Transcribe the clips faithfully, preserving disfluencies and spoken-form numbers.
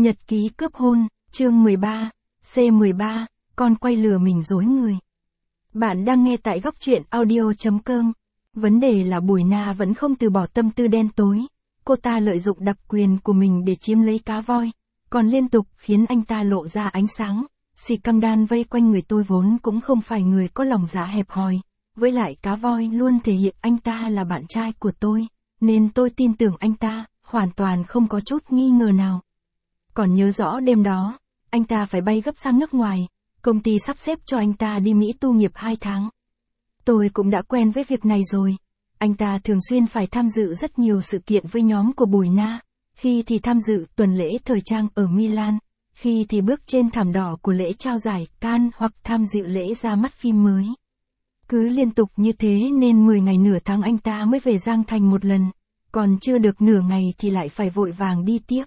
Nhật ký cướp hôn, chương mười ba, C mười ba, con quay lừa mình dối người. Bạn đang nghe tại góc truyện audio chấm com. Vấn đề là Bùi Na vẫn không từ bỏ tâm tư đen tối. Cô ta lợi dụng đặc quyền của mình để chiếm lấy cá voi, còn liên tục khiến anh ta lộ ra ánh sáng. Scandal vây quanh người tôi vốn cũng không phải người có lòng dạ hẹp hòi. Với lại cá voi luôn thể hiện anh ta là bạn trai của tôi, nên tôi tin tưởng anh ta, hoàn toàn không có chút nghi ngờ nào. Còn nhớ rõ đêm đó, anh ta phải bay gấp sang nước ngoài, công ty sắp xếp cho anh ta đi Mỹ tu nghiệp hai tháng. Tôi cũng đã quen với việc này rồi. Anh ta thường xuyên phải tham dự rất nhiều sự kiện với nhóm của Bùi Na, khi thì tham dự tuần lễ thời trang ở Milan, khi thì bước trên thảm đỏ của lễ trao giải Cannes hoặc tham dự lễ ra mắt phim mới. Cứ liên tục như thế nên mười ngày nửa tháng anh ta mới về Giang Thành một lần, còn chưa được nửa ngày thì lại phải vội vàng đi tiếp.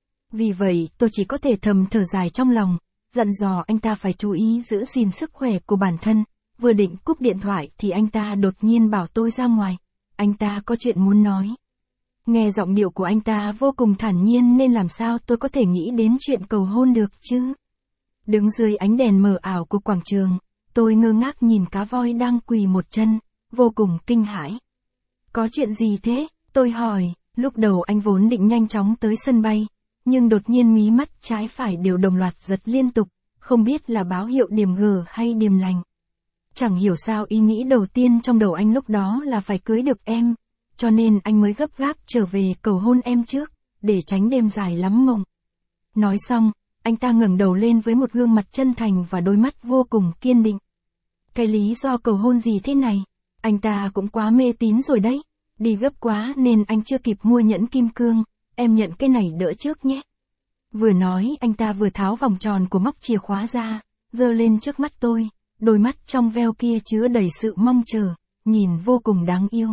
Vì vậy tôi chỉ có thể thầm thở dài trong lòng, dặn dò anh ta phải chú ý giữ gìn sức khỏe của bản thân. Vừa định cúp điện thoại thì anh ta đột nhiên bảo tôi ra ngoài. Anh ta có chuyện muốn nói. Nghe giọng điệu của anh ta vô cùng thản nhiên nên làm sao tôi có thể nghĩ đến chuyện cầu hôn được chứ. Đứng dưới ánh đèn mờ ảo của quảng trường, tôi ngơ ngác nhìn cá voi đang quỳ một chân, vô cùng kinh hãi. Có chuyện gì thế? Tôi hỏi. Lúc đầu anh vốn định nhanh chóng tới sân bay, nhưng đột nhiên mí mắt trái phải đều đồng loạt giật liên tục, không biết là báo hiệu điểm G hay điểm lành. Chẳng hiểu sao ý nghĩ đầu tiên trong đầu anh lúc đó là phải cưới được em, cho nên anh mới gấp gáp trở về cầu hôn em trước, để tránh đêm dài lắm mộng. Nói xong, anh ta ngẩng đầu lên với một gương mặt chân thành và đôi mắt vô cùng kiên định. Cái lý do cầu hôn gì thế này? Anh ta cũng quá mê tín rồi đấy. Đi gấp quá nên anh chưa kịp mua nhẫn kim cương, em nhận cái này đỡ trước nhé. Vừa nói anh ta vừa tháo vòng tròn của móc chìa khóa ra, giơ lên trước mắt tôi, đôi mắt trong veo kia chứa đầy sự mong chờ, nhìn vô cùng đáng yêu.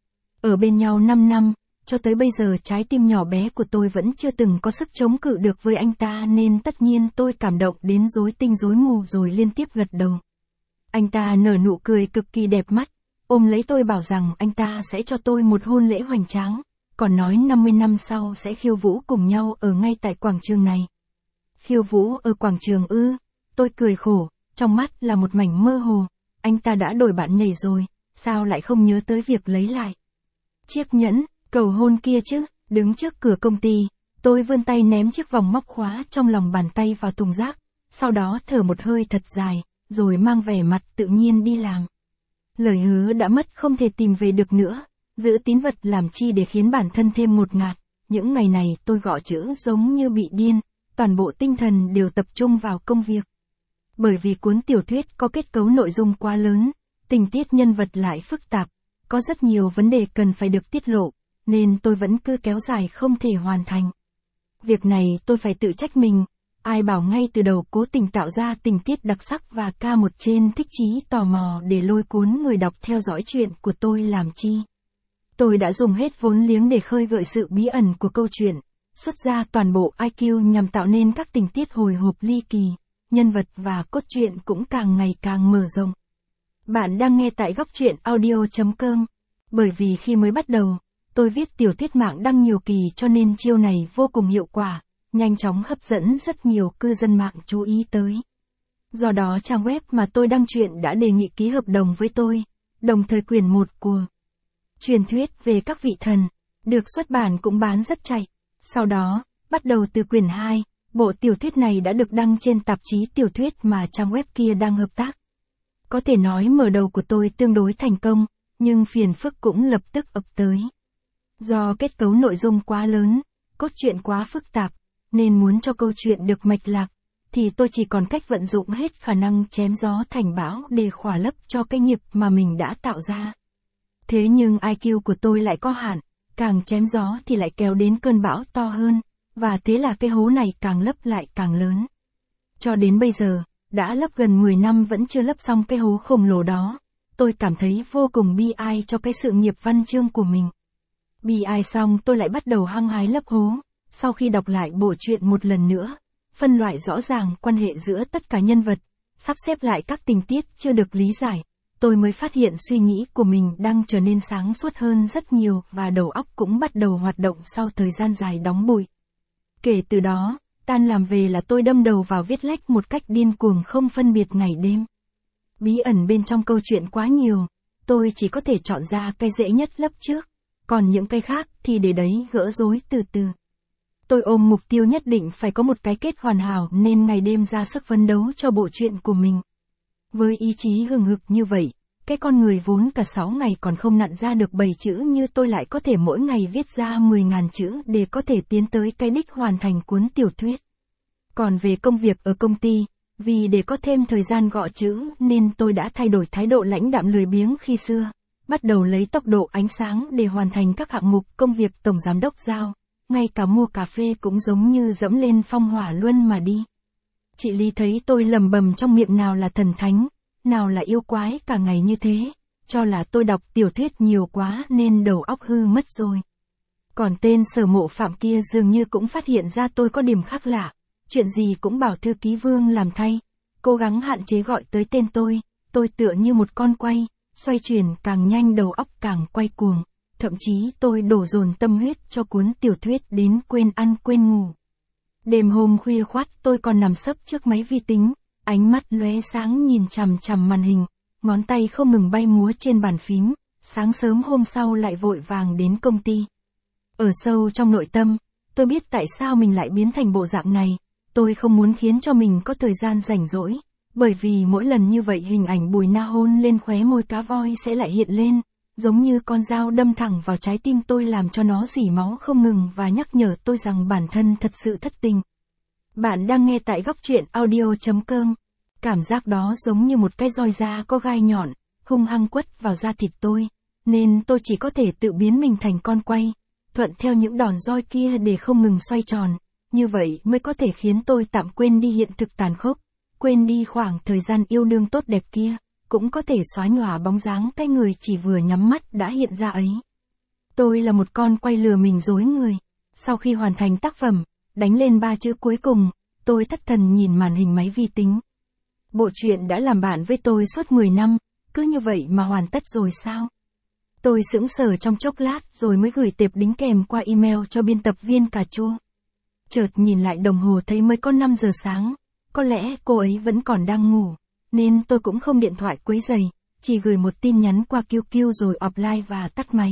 Ở bên nhau năm năm, cho tới bây giờ trái tim nhỏ bé của tôi vẫn chưa từng có sức chống cự được với anh ta nên tất nhiên tôi cảm động đến rối tinh rối mù rồi liên tiếp gật đầu. Anh ta nở nụ cười cực kỳ đẹp mắt, ôm lấy tôi bảo rằng anh ta sẽ cho tôi một hôn lễ hoành tráng, còn nói năm mươi năm sau sẽ khiêu vũ cùng nhau ở ngay tại quảng trường này. Khiêu vũ ở quảng trường ư? Tôi cười khổ, trong mắt là một mảnh mơ hồ. Anh ta đã đổi bạn nhảy rồi, sao lại không nhớ tới việc lấy lại chiếc nhẫn cầu hôn kia chứ? Đứng trước cửa công ty, tôi vươn tay ném chiếc vòng móc khóa trong lòng bàn tay vào thùng rác, sau đó thở một hơi thật dài, rồi mang vẻ mặt tự nhiên đi làm. Lời hứa đã mất không thể tìm về được nữa, giữ tín vật làm chi để khiến bản thân thêm ngột ngạt. Những ngày này tôi gõ chữ giống như bị điên, toàn bộ tinh thần đều tập trung vào công việc. Bởi vì cuốn tiểu thuyết có kết cấu nội dung quá lớn, tình tiết nhân vật lại phức tạp, có rất nhiều vấn đề cần phải được tiết lộ, nên tôi vẫn cứ kéo dài không thể hoàn thành. Việc này tôi phải tự trách mình, ai bảo ngay từ đầu cố tình tạo ra tình tiết đặc sắc và ca một trên thích chí tò mò để lôi cuốn người đọc theo dõi chuyện của tôi làm chi. Tôi đã dùng hết vốn liếng để khơi gợi sự bí ẩn của câu chuyện, xuất ra toàn bộ i kiu nhằm tạo nên các tình tiết hồi hộp ly kỳ, nhân vật và cốt truyện cũng càng ngày càng mở rộng. Bạn đang nghe tại góc truyện audio chấm com. Bởi vì khi mới bắt đầu, tôi viết tiểu thuyết mạng đăng nhiều kỳ cho nên chiêu này vô cùng hiệu quả, nhanh chóng hấp dẫn rất nhiều cư dân mạng chú ý tới. Do đó trang web mà tôi đăng truyện đã đề nghị ký hợp đồng với tôi, đồng thời quyển một của truyền thuyết về các vị thần, được xuất bản cũng bán rất chạy. Sau đó, bắt đầu từ quyển hai, bộ tiểu thuyết này đã được đăng trên tạp chí tiểu thuyết mà trang web kia đang hợp tác. Có thể nói mở đầu của tôi tương đối thành công, nhưng phiền phức cũng lập tức ập tới. Do kết cấu nội dung quá lớn, cốt truyện quá phức tạp, nên muốn cho câu chuyện được mạch lạc, thì tôi chỉ còn cách vận dụng hết khả năng chém gió thành bão để khỏa lấp cho cái nghiệp mà mình đã tạo ra. Thế nhưng i kiu của tôi lại có hạn, càng chém gió thì lại kéo đến cơn bão to hơn, và thế là cái hố này càng lấp lại càng lớn. Cho đến bây giờ, đã lấp gần mười năm vẫn chưa lấp xong cái hố khổng lồ đó, tôi cảm thấy vô cùng bi ai cho cái sự nghiệp văn chương của mình. Bi ai xong tôi lại bắt đầu hăng hái lấp hố, sau khi đọc lại bộ truyện một lần nữa, phân loại rõ ràng quan hệ giữa tất cả nhân vật, sắp xếp lại các tình tiết chưa được lý giải, tôi mới phát hiện suy nghĩ của mình đang trở nên sáng suốt hơn rất nhiều và đầu óc cũng bắt đầu hoạt động sau thời gian dài đóng bụi. Kể từ đó, Tan làm về là tôi đâm đầu vào viết lách một cách điên cuồng không phân biệt ngày đêm. Bí ẩn bên trong câu chuyện quá nhiều, tôi chỉ có thể chọn ra cái dễ nhất lấp trước, còn những cái khác thì để đấy gỡ rối từ từ. Tôi ôm mục tiêu nhất định phải có một cái kết hoàn hảo nên ngày đêm ra sức phấn đấu cho bộ truyện của mình. Với ý chí hừng hực như vậy, cái con người vốn cả sáu ngày còn không nặn ra được bảy chữ như tôi lại có thể mỗi ngày viết ra mười nghìn chữ để có thể tiến tới cái đích hoàn thành cuốn tiểu thuyết. Còn về công việc ở công ty, vì để có thêm thời gian gõ chữ nên tôi đã thay đổi thái độ lãnh đạm lười biếng khi xưa, bắt đầu lấy tốc độ ánh sáng để hoàn thành các hạng mục công việc tổng giám đốc giao, ngay cả mua cà phê cũng giống như dẫm lên phong hỏa luân mà đi. Chị Lý thấy tôi lầm bầm trong miệng nào là thần thánh, nào là yêu quái cả ngày như thế, cho là tôi đọc tiểu thuyết nhiều quá nên đầu óc hư mất rồi. Còn tên Sở Mộ Phạm kia dường như cũng phát hiện ra tôi có điểm khác lạ, chuyện gì cũng bảo thư ký Vương làm thay, cố gắng hạn chế gọi tới tên tôi, tôi tựa như một con quay, xoay chuyển càng nhanh đầu óc càng quay cuồng, thậm chí tôi đổ dồn tâm huyết cho cuốn tiểu thuyết đến quên ăn quên ngủ. Đêm hôm khuya khoắt tôi còn nằm sấp trước máy vi tính, ánh mắt lóe sáng nhìn chằm chằm màn hình, ngón tay không ngừng bay múa trên bàn phím, sáng sớm hôm sau lại vội vàng đến công ty. Ở sâu trong nội tâm, tôi biết tại sao mình lại biến thành bộ dạng này, tôi không muốn khiến cho mình có thời gian rảnh rỗi, bởi vì mỗi lần như vậy hình ảnh Bùi Na hôn lên khóe môi cá voi sẽ lại hiện lên, giống như con dao đâm thẳng vào trái tim tôi làm cho nó rỉ máu không ngừng và nhắc nhở tôi rằng bản thân thật sự thất tình. Bạn đang nghe tại góc truyện audio chấm com. Cảm giác đó giống như một cái roi da có gai nhọn, hung hăng quất vào da thịt tôi, nên tôi chỉ có thể tự biến mình thành con quay, thuận theo những đòn roi kia để không ngừng xoay tròn, như vậy mới có thể khiến tôi tạm quên đi hiện thực tàn khốc, quên đi khoảng thời gian yêu đương tốt đẹp kia, cũng có thể xóa nhòa bóng dáng cái người chỉ vừa nhắm mắt đã hiện ra ấy. Tôi là một con quay lừa mình dối người. Sau khi hoàn thành tác phẩm, đánh lên ba chữ cuối cùng, tôi thất thần nhìn màn hình máy vi tính. Bộ truyện đã làm bạn với tôi suốt mười năm, cứ như vậy mà hoàn tất rồi sao? Tôi sững sờ trong chốc lát rồi mới gửi tệp đính kèm qua email cho biên tập viên Cà Chua. Chợt nhìn lại đồng hồ thấy mới có năm giờ sáng, có lẽ cô ấy vẫn còn đang ngủ, nên tôi cũng không điện thoại quấy rầy, chỉ gửi một tin nhắn qua quy quy rồi offline và tắt máy.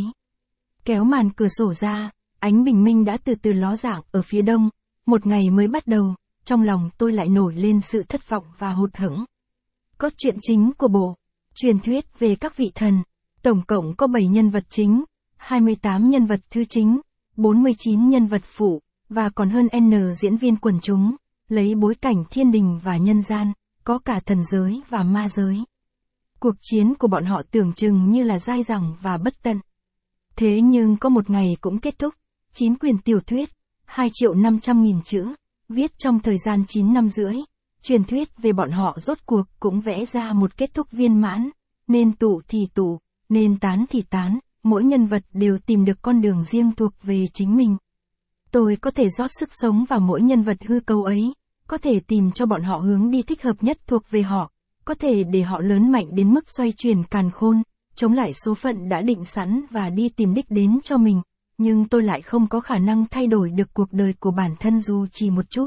Kéo màn cửa sổ ra, ánh bình minh đã từ từ ló dạng ở phía đông, một ngày mới bắt đầu, trong lòng tôi lại nổi lên sự thất vọng và hụt hẫng. Cốt truyện chính của bộ truyền thuyết về các vị thần, tổng cộng có bảy nhân vật chính, hai mươi tám nhân vật thứ chính, bốn mươi chín nhân vật phụ, và còn hơn N diễn viên quần chúng, lấy bối cảnh thiên đình và nhân gian, có cả thần giới và ma giới. Cuộc chiến của bọn họ tưởng chừng như là dai dẳng và bất tận. Thế nhưng có một ngày cũng kết thúc, chín quyển tiểu thuyết, hai triệu năm trăm nghìn chữ, viết trong thời gian chín năm rưỡi, truyền thuyết về bọn họ rốt cuộc cũng vẽ ra một kết thúc viên mãn, nên tụ thì tụ, nên tán thì tán, mỗi nhân vật đều tìm được con đường riêng thuộc về chính mình. Tôi có thể rót sức sống vào mỗi nhân vật hư cấu ấy, có thể tìm cho bọn họ hướng đi thích hợp nhất thuộc về họ, có thể để họ lớn mạnh đến mức xoay chuyển càn khôn, chống lại số phận đã định sẵn và đi tìm đích đến cho mình, nhưng tôi lại không có khả năng thay đổi được cuộc đời của bản thân dù chỉ một chút.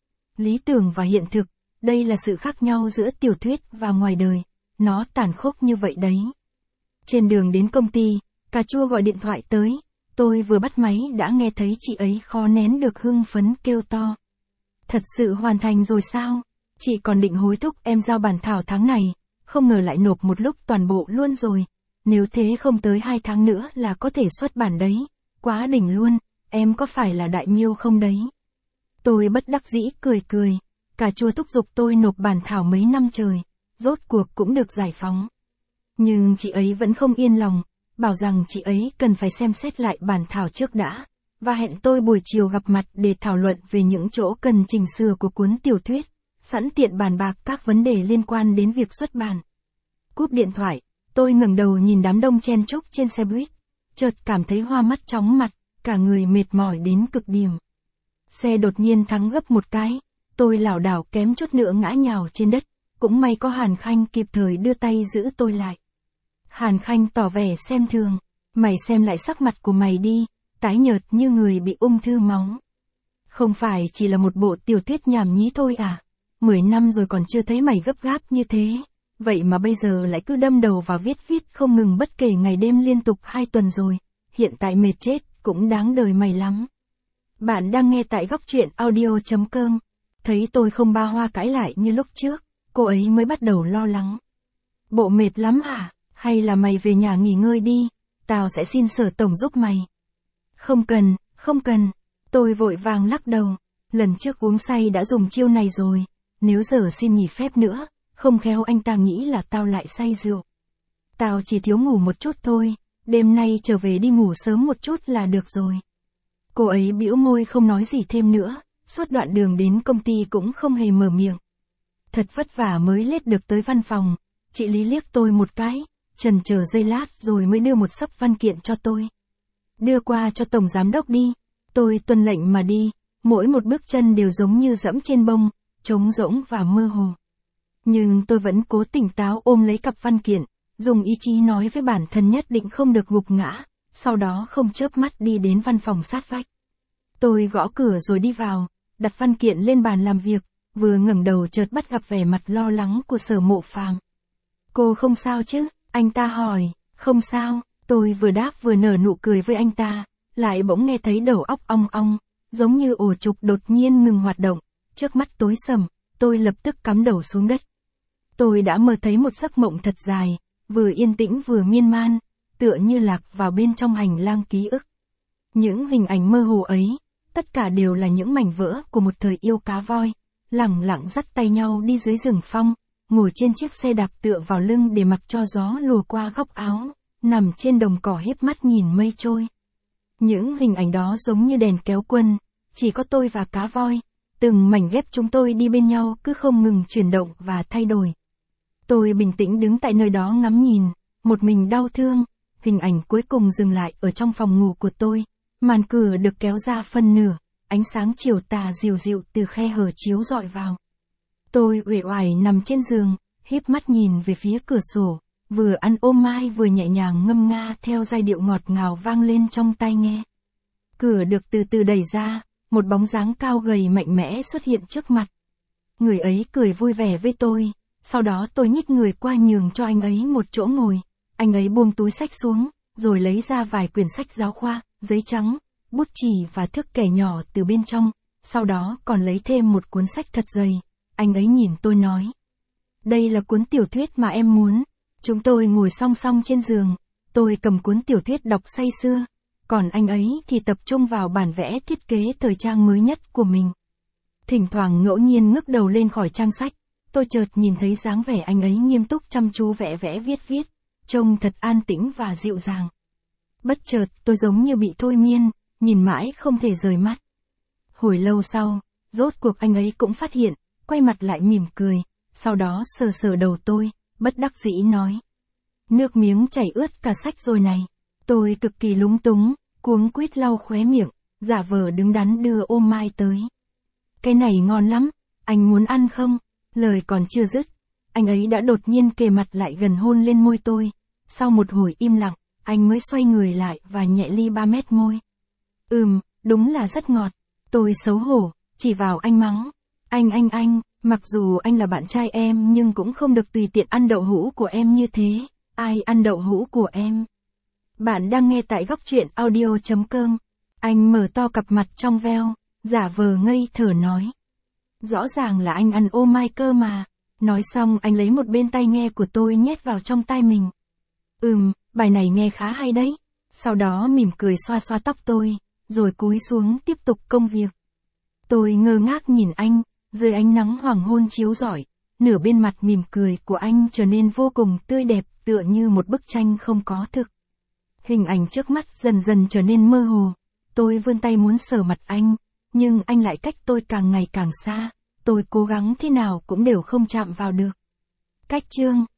Lý tưởng và hiện thực, đây là sự khác nhau giữa tiểu thuyết và ngoài đời, nó tàn khốc như vậy đấy. Trên đường đến công ty, Cà Chua gọi điện thoại tới, tôi vừa bắt máy đã nghe thấy chị ấy khó nén được hưng phấn kêu to. Thật sự hoàn thành rồi sao? Chị còn định hối thúc em giao bản thảo tháng này, không ngờ lại nộp một lúc toàn bộ luôn rồi. Nếu thế không tới hai tháng nữa là có thể xuất bản đấy. Quá đỉnh luôn, em có phải là đại miêu không đấy? Tôi bất đắc dĩ cười cười, Cà Chua thúc giục tôi nộp bản thảo mấy năm trời, rốt cuộc cũng được giải phóng. Nhưng chị ấy vẫn không yên lòng, bảo rằng chị ấy cần phải xem xét lại bản thảo trước đã, và hẹn tôi buổi chiều gặp mặt để thảo luận về những chỗ cần chỉnh sửa của cuốn tiểu thuyết, sẵn tiện bàn bạc các vấn đề liên quan đến việc xuất bản. Cúp điện thoại, tôi ngẩng đầu nhìn đám đông chen chúc trên xe buýt, chợt cảm thấy hoa mắt chóng mặt, cả người mệt mỏi đến cực điểm. Xe đột nhiên thắng gấp một cái, tôi lảo đảo kém chút nữa ngã nhào trên đất, cũng may có Hàn Khanh kịp thời đưa tay giữ tôi lại. Hàn Khanh tỏ vẻ xem thường, mày xem lại sắc mặt của mày đi, tái nhợt như người bị ung thư máu. Không phải chỉ là một bộ tiểu thuyết nhảm nhí thôi à? Mười năm rồi còn chưa thấy mày gấp gáp như thế. Vậy mà bây giờ lại cứ đâm đầu vào viết viết không ngừng bất kể ngày đêm liên tục hai tuần rồi. Hiện tại mệt chết, cũng đáng đời mày lắm. Bạn đang nghe tại góc truyện audio chấm com. Thấy tôi không ba hoa cãi lại như lúc trước, cô ấy mới bắt đầu lo lắng. Bộ mệt lắm à? Hay là mày về nhà nghỉ ngơi đi, tao sẽ xin Sở tổng giúp mày. Không cần, không cần. Tôi vội vàng lắc đầu. Lần trước uống say đã dùng chiêu này rồi. Nếu giờ xin nghỉ phép nữa, không khéo anh ta nghĩ là tao lại say rượu. Tao chỉ thiếu ngủ một chút thôi, đêm nay trở về đi ngủ sớm một chút là được rồi. Cô ấy bĩu môi không nói gì thêm nữa, suốt đoạn đường đến công ty cũng không hề mở miệng. Thật vất vả mới lết được tới văn phòng, chị Lý liếc tôi một cái, chần chờ giây lát rồi mới đưa một xấp văn kiện cho tôi. Đưa qua cho tổng giám đốc đi. Tôi tuân lệnh mà đi, mỗi một bước chân đều giống như dẫm trên bông, trống rỗng và mơ hồ. Nhưng tôi vẫn cố tỉnh táo ôm lấy cặp văn kiện, dùng ý chí nói với bản thân nhất định không được gục ngã, sau đó không chớp mắt đi đến văn phòng sát vách. Tôi gõ cửa rồi đi vào, đặt văn kiện lên bàn làm việc, vừa ngẩng đầu chợt bắt gặp vẻ mặt lo lắng của Sở Mộ Phàm. Cô không sao chứ? Anh ta hỏi. Không sao, tôi vừa đáp vừa nở nụ cười với anh ta, lại bỗng nghe thấy đầu óc ong ong, giống như ổ trục đột nhiên ngừng hoạt động, trước mắt tối sầm, tôi lập tức cắm đầu xuống đất. Tôi đã mơ thấy một giấc mộng thật dài, vừa yên tĩnh vừa miên man, tựa như lạc vào bên trong hành lang ký ức. Những hình ảnh mơ hồ ấy, tất cả đều là những mảnh vỡ của một thời yêu cá voi, lẳng lặng dắt tay nhau đi dưới rừng phong, ngồi trên chiếc xe đạp tựa vào lưng để mặc cho gió lùa qua góc áo, nằm trên đồng cỏ híp mắt nhìn mây trôi. Những hình ảnh đó giống như đèn kéo quân, chỉ có tôi và cá voi, từng mảnh ghép chúng tôi đi bên nhau cứ không ngừng chuyển động và thay đổi. Tôi bình tĩnh đứng tại nơi đó ngắm nhìn, một mình đau thương, hình ảnh cuối cùng dừng lại ở trong phòng ngủ của tôi, màn cửa được kéo ra phân nửa, ánh sáng chiều tà dịu dịu từ khe hở chiếu rọi vào. Tôi uể oải nằm trên giường, híp mắt nhìn về phía cửa sổ, vừa ăn ô mai vừa nhẹ nhàng ngâm nga theo giai điệu ngọt ngào vang lên trong tai nghe. Cửa được từ từ đẩy ra, một bóng dáng cao gầy mạnh mẽ xuất hiện trước mặt. Người ấy cười vui vẻ với tôi, sau đó tôi nhích người qua nhường cho anh ấy một chỗ ngồi. Anh ấy buông túi sách xuống, rồi lấy ra vài quyển sách giáo khoa, giấy trắng, bút chì và thước kẻ nhỏ từ bên trong, sau đó còn lấy thêm một cuốn sách thật dày. Anh ấy nhìn tôi nói: đây là cuốn tiểu thuyết mà em muốn. Chúng tôi ngồi song song trên giường, tôi cầm cuốn tiểu thuyết đọc say sưa, còn anh ấy thì tập trung vào bản vẽ thiết kế thời trang mới nhất của mình. Thỉnh thoảng ngẫu nhiên ngước đầu lên khỏi trang sách, tôi chợt nhìn thấy dáng vẻ anh ấy nghiêm túc chăm chú vẽ vẽ viết viết, trông thật an tĩnh và dịu dàng. Bất chợt tôi giống như bị thôi miên, nhìn mãi không thể rời mắt. Hồi lâu sau, rốt cuộc anh ấy cũng phát hiện, quay mặt lại mỉm cười, sau đó sờ sờ đầu tôi, bất đắc dĩ nói: nước miếng chảy ướt cả sách rồi này. Tôi cực kỳ lúng túng, cuống quýt lau khóe miệng, giả vờ đứng đắn đưa ô mai tới. Cái này ngon lắm, anh muốn ăn không? Lời còn chưa dứt, anh ấy đã đột nhiên kề mặt lại gần hôn lên môi tôi. Sau một hồi im lặng, anh mới xoay người lại và nhẹ ly ba mét môi. Ừm, đúng là rất ngọt. Tôi xấu hổ, chỉ vào anh mắng: Anh anh anh, mặc dù anh là bạn trai em nhưng cũng không được tùy tiện ăn đậu hũ của em như thế. Ai ăn đậu hũ của em? Bạn đang nghe tại góc truyện audio chấm com. Anh mở to cặp mặt trong veo, giả vờ ngây thở nói: rõ ràng là anh ăn ô mai cơ mà. Nói xong anh lấy một bên tai nghe của tôi nhét vào trong tai mình. Ừm, bài này nghe khá hay đấy. Sau đó mỉm cười xoa xoa tóc tôi, rồi cúi xuống tiếp tục công việc. Tôi ngơ ngác nhìn anh, dưới ánh nắng hoàng hôn chiếu rọi, nửa bên mặt mỉm cười của anh trở nên vô cùng tươi đẹp, tựa như một bức tranh không có thực. Hình ảnh trước mắt dần dần trở nên mơ hồ. Tôi vươn tay muốn sờ mặt anh, nhưng anh lại cách tôi càng ngày càng xa. Tôi cố gắng thế nào cũng đều không chạm vào được. Cách chương